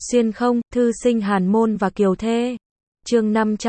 Xuyên không, thư sinh hàn môn và kiều thê. Chương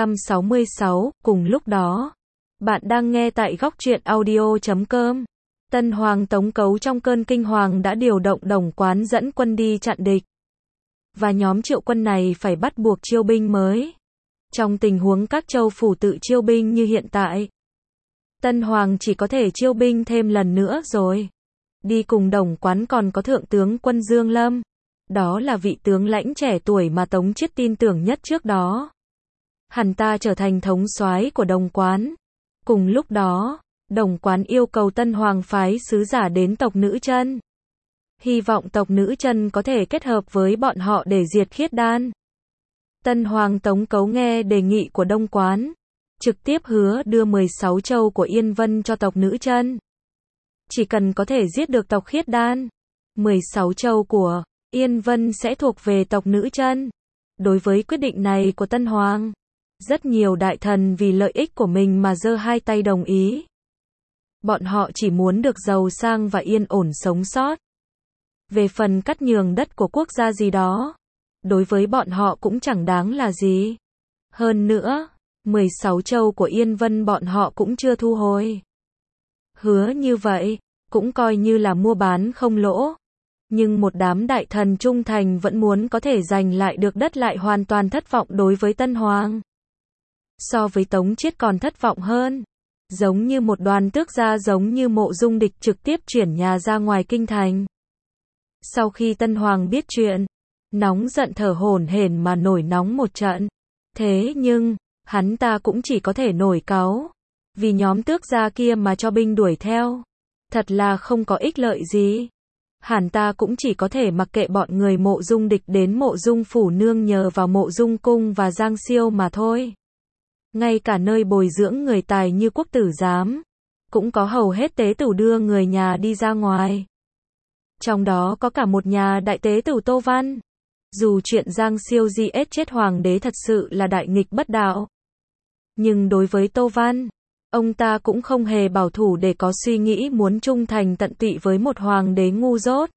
566, cùng lúc đó. Bạn đang nghe tại góc truyện audio.com. Tân Hoàng Tống Cấu trong cơn kinh hoàng đã điều động Đồng Quán dẫn quân đi chặn địch. Và nhóm triệu quân này phải bắt buộc chiêu binh mới. Trong tình huống các châu phủ tự chiêu binh như hiện tại, Tân Hoàng chỉ có thể chiêu binh thêm lần nữa rồi. Đi cùng Đồng Quán còn có Thượng tướng quân Dương Lâm. Đó là vị tướng lãnh trẻ tuổi mà Tống Chiết tin tưởng nhất trước đó. Hắn ta trở thành thống soái của Đồng Quán. Cùng lúc đó, Đồng Quán yêu cầu Tân Hoàng phái sứ giả đến tộc Nữ Chân. Hy vọng tộc Nữ Chân có thể kết hợp với bọn họ để diệt Khiết Đan. Tân Hoàng Tống Cấu nghe đề nghị của Đồng Quán, trực tiếp hứa đưa 16 châu của Yên Vân cho tộc Nữ Chân. Chỉ cần có thể giết được tộc Khiết Đan, 16 châu của Yên Vân sẽ thuộc về tộc Nữ Chân. Đối với quyết định này của Tân Hoàng, rất nhiều đại thần vì lợi ích của mình mà giơ hai tay đồng ý. Bọn họ chỉ muốn được giàu sang và yên ổn sống sót. Về phần cắt nhường đất của quốc gia gì đó, đối với bọn họ cũng chẳng đáng là gì. Hơn nữa, 16 châu của Yên Vân bọn họ cũng chưa thu hồi. Hứa như vậy, cũng coi như là mua bán không lỗ. Nhưng một đám đại thần trung thành vẫn muốn có thể giành lại được đất lại hoàn toàn thất vọng đối với Tân Hoàng. So với Tống Chiết còn thất vọng hơn. Giống như một đoàn tước gia giống như Mộ Dung Địch trực tiếp chuyển nhà ra ngoài kinh thành. Sau khi Tân Hoàng biết chuyện, nóng giận thở hổn hển mà nổi nóng một trận. Thế nhưng, hắn ta cũng chỉ có thể nổi cáu. Vì nhóm tước gia kia mà cho binh đuổi theo. Thật là không có ích lợi gì. Hắn ta cũng chỉ có thể mặc kệ bọn người Mộ Dung Địch đến Mộ Dung phủ nương nhờ vào Mộ Dung cung và Giang Siêu mà thôi. Ngay cả nơi bồi dưỡng người tài như quốc tử giám, cũng có hầu hết tế tửu đưa người nhà đi ra ngoài. Trong đó có cả một nhà đại tế tửu Tô Văn. Dù chuyện Giang Siêu giết chết hoàng đế thật sự là đại nghịch bất đạo, nhưng đối với Tô Văn, ông ta cũng không hề bảo thủ để có suy nghĩ muốn trung thành tận tụy với một hoàng đế ngu dốt.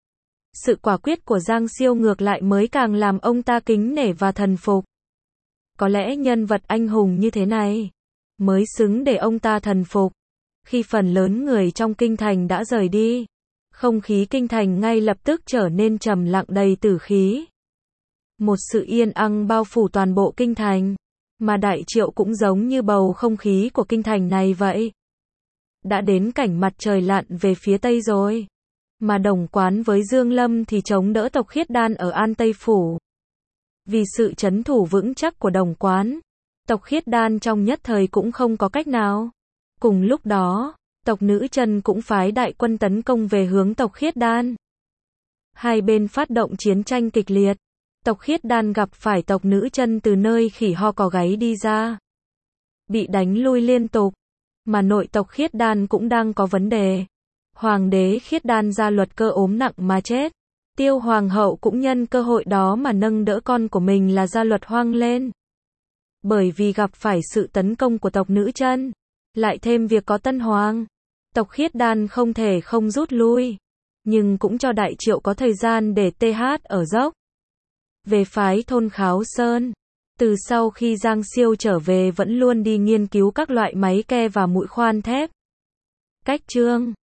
Sự quả quyết của Giang Siêu ngược lại mới càng làm ông ta kính nể và thần phục. Có lẽ nhân vật anh hùng như thế này mới xứng để ông ta thần phục. Khi phần lớn người trong kinh thành đã rời đi, không khí kinh thành ngay lập tức trở nên trầm lặng đầy tử khí. Một sự yên ắng bao phủ toàn bộ kinh thành, mà Đại Triệu cũng giống như bầu không khí của kinh thành này vậy. Đã đến cảnh mặt trời lặn về phía tây rồi, mà Đồng Quán với Dương Lâm thì chống đỡ tộc Khiết Đan ở An Tây phủ. Vì sự trấn thủ vững chắc của Đồng Quán, tộc Khiết Đan trong nhất thời cũng không có cách nào. Cùng lúc đó, tộc Nữ Chân cũng phái đại quân tấn công về hướng tộc Khiết Đan. Hai bên phát động chiến tranh kịch liệt. Tộc Khiết Đan gặp phải tộc Nữ Chân từ nơi khỉ ho cò gáy đi ra, bị đánh lui liên tục, mà nội tộc Khiết Đan cũng đang có vấn đề. Hoàng đế Khiết Đan Gia Luật Cơ ốm nặng mà chết. Tiêu Hoàng hậu cũng nhân cơ hội đó mà nâng đỡ con của mình là Gia Luật Hoang lên. Bởi vì gặp phải sự tấn công của tộc Nữ Chân, lại thêm việc có Tân Hoàng, tộc Khiết Đan không thể không rút lui, nhưng cũng cho Đại Triệu có thời gian để TH ở dốc. Về phái thôn Kháo Sơn, từ sau khi Giang Siêu trở về vẫn luôn đi nghiên cứu các loại máy ke và mũi khoan thép. Cách chương